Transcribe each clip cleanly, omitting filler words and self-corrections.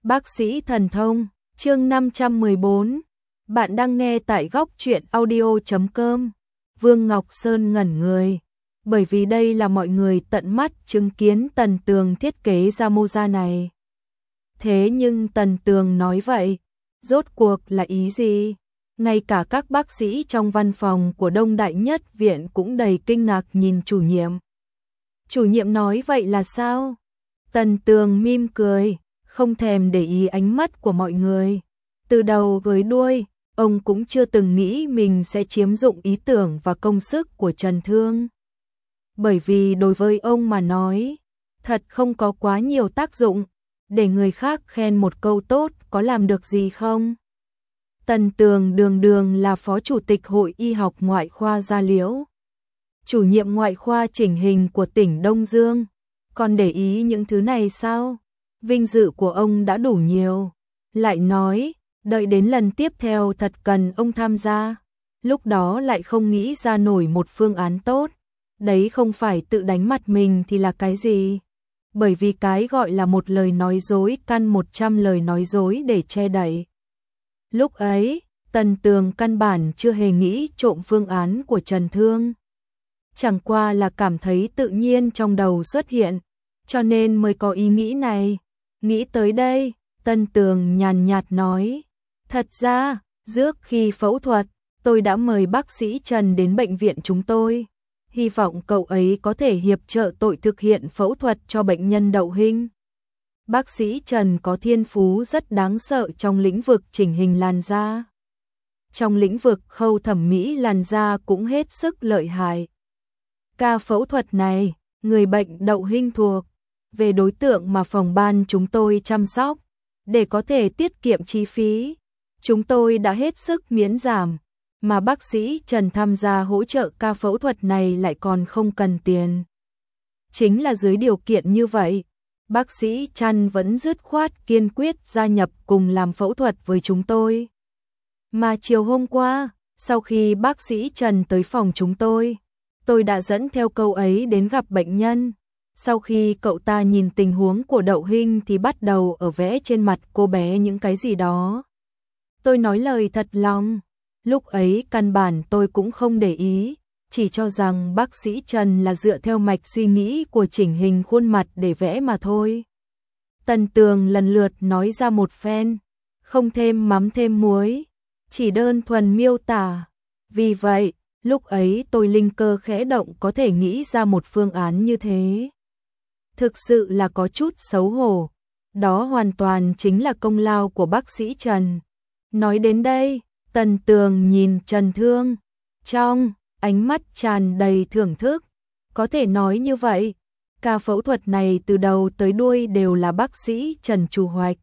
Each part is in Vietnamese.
Bác sĩ thần thông, chương 514. Bạn đang nghe tại góc truyện audio.com. Vương Ngọc Sơn ngẩn người, bởi vì đây là mọi người tận mắt chứng kiến Tần Tường thiết kế ra moza này. Thế nhưng Tần Tường nói vậy, rốt cuộc là ý gì? Ngay cả các bác sĩ trong văn phòng của Đông Đại Nhất Viện cũng đầy kinh ngạc nhìn chủ nhiệm. Chủ nhiệm nói vậy là sao? Tần Tường mỉm cười, không thèm để ý ánh mắt của mọi người. Từ đầu tới đuôi, ông cũng chưa từng nghĩ mình sẽ chiếm dụng ý tưởng và công sức của Trần Thương. Bởi vì đối với ông mà nói, thật không có quá nhiều tác dụng, để người khác khen một câu tốt có làm được gì không? Tần Tường đường là phó chủ tịch Hội Y học Ngoại khoa Gia Liễu, chủ nhiệm ngoại khoa chỉnh hình của tỉnh Đông Dương, còn để ý những thứ này sao? Vinh dự của ông đã đủ nhiều. Lại nói, đợi đến lần tiếp theo thật cần ông tham gia, lúc đó lại không nghĩ ra nổi một phương án tốt. Đấy không phải tự đánh mặt mình thì là cái gì? Bởi vì cái gọi là một lời nói dối căn 100 lời nói dối để che đậy. Lúc ấy, Tần Tường căn bản chưa hề nghĩ trộm phương án của Trần Thương. Chẳng qua là cảm thấy tự nhiên trong đầu xuất hiện, cho nên mới có ý nghĩ này. Nghĩ tới đây, Tần Tường nhàn nhạt nói, thật ra, trước khi phẫu thuật, tôi đã mời bác sĩ Trần đến bệnh viện chúng tôi. Hy vọng cậu ấy có thể hiệp trợ tôi thực hiện phẫu thuật cho bệnh nhân Đậu Hinh. Bác sĩ Trần có thiên phú rất đáng sợ trong lĩnh vực chỉnh hình làn da. Trong lĩnh vực khâu thẩm mỹ làn da cũng hết sức lợi hại. Ca phẫu thuật này, người bệnh Đậu Hinh thuộc về đối tượng mà phòng ban chúng tôi chăm sóc, để có thể tiết kiệm chi phí. Chúng tôi đã hết sức miễn giảm, mà bác sĩ Trần tham gia hỗ trợ ca phẫu thuật này lại còn không cần tiền. Chính là dưới điều kiện như vậy, bác sĩ Trần vẫn dứt khoát kiên quyết gia nhập cùng làm phẫu thuật với chúng tôi. Mà chiều hôm qua, sau khi bác sĩ Trần tới phòng chúng tôi đã dẫn theo cậu ấy đến gặp bệnh nhân. Sau khi cậu ta nhìn tình huống của Đậu Hinh thì bắt đầu ở vẽ trên mặt cô bé những cái gì đó. Tôi nói lời thật lòng, lúc ấy căn bản tôi cũng không để ý, chỉ cho rằng bác sĩ Trần là dựa theo mạch suy nghĩ của chỉnh hình khuôn mặt để vẽ mà thôi. Tần Tường lần lượt nói ra một phen, không thêm mắm thêm muối, chỉ đơn thuần miêu tả. Vì vậy, lúc ấy tôi linh cơ khẽ động có thể nghĩ ra một phương án như thế. Thực sự là có chút xấu hổ, đó hoàn toàn chính là công lao của bác sĩ Trần. Nói đến đây, Tần Tường nhìn Trần Thương, trong ánh mắt tràn đầy thưởng thức. Có thể nói như vậy, ca phẫu thuật này từ đầu tới đuôi đều là bác sĩ Trần chủ hoạch.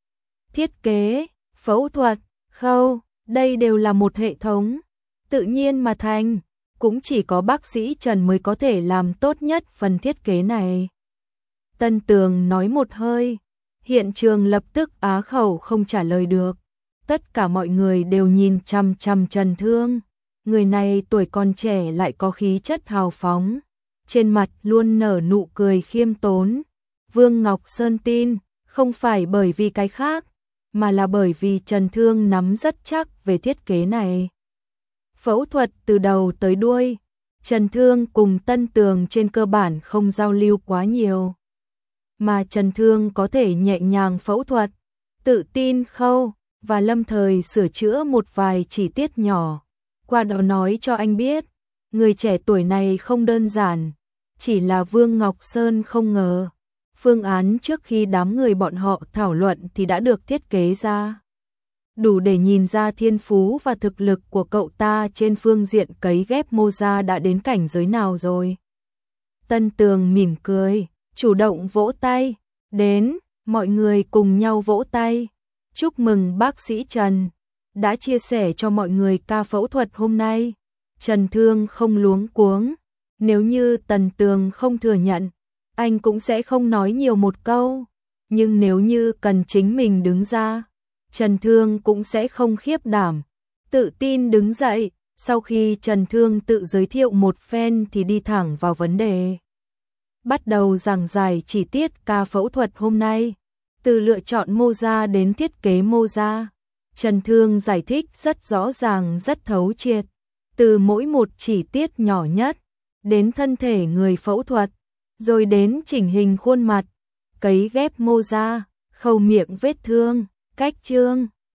Thiết kế, phẫu thuật, khâu, đây đều là một hệ thống, tự nhiên mà thành, cũng chỉ có bác sĩ Trần mới có thể làm tốt nhất phần thiết kế này. Tần Tường nói một hơi, hiện trường lập tức á khẩu không trả lời được. Tất cả mọi người đều nhìn chằm chằm Trần Thương. Người này tuổi còn trẻ lại có khí chất hào phóng, trên mặt luôn nở nụ cười khiêm tốn. Vương Ngọc Sơn tin, không phải bởi vì cái khác, mà là bởi vì Trần Thương nắm rất chắc về thiết kế này. Phẫu thuật từ đầu tới đuôi, Trần Thương cùng Tần Tường trên cơ bản không giao lưu quá nhiều. Mà Trần Thương có thể nhẹ nhàng phẫu thuật, tự tin khâu, và lâm thời sửa chữa một vài chi tiết nhỏ. Qua đó nói cho anh biết, người trẻ tuổi này không đơn giản, chỉ là Vương Ngọc Sơn không ngờ. Phương án trước khi đám người bọn họ thảo luận thì đã được thiết kế ra. Đủ để nhìn ra thiên phú và thực lực của cậu ta trên phương diện cấy ghép moza đã đến cảnh giới nào rồi. Tần Tường mỉm cười, chủ động vỗ tay, đến, mọi người cùng nhau vỗ tay. Chúc mừng bác sĩ Trần, đã chia sẻ cho mọi người ca phẫu thuật hôm nay. Trần Thương không luống cuống, nếu như Tần Tường không thừa nhận, anh cũng sẽ không nói nhiều một câu. Nhưng nếu như cần chính mình đứng ra, Trần Thương cũng sẽ không khiếp đảm, tự tin đứng dậy. Sau khi Trần Thương tự giới thiệu một phen thì đi thẳng vào vấn đề. Bắt đầu giảng giải chi tiết ca phẫu thuật hôm nay. Từ lựa chọn mô da đến thiết kế mô da, Trần Thương giải thích rất rõ ràng, rất thấu triệt. Từ mỗi một chi tiết nhỏ nhất, đến thân thể người phẫu thuật, rồi đến chỉnh hình khuôn mặt, cấy ghép mô da, khâu miệng vết thương, cách chương.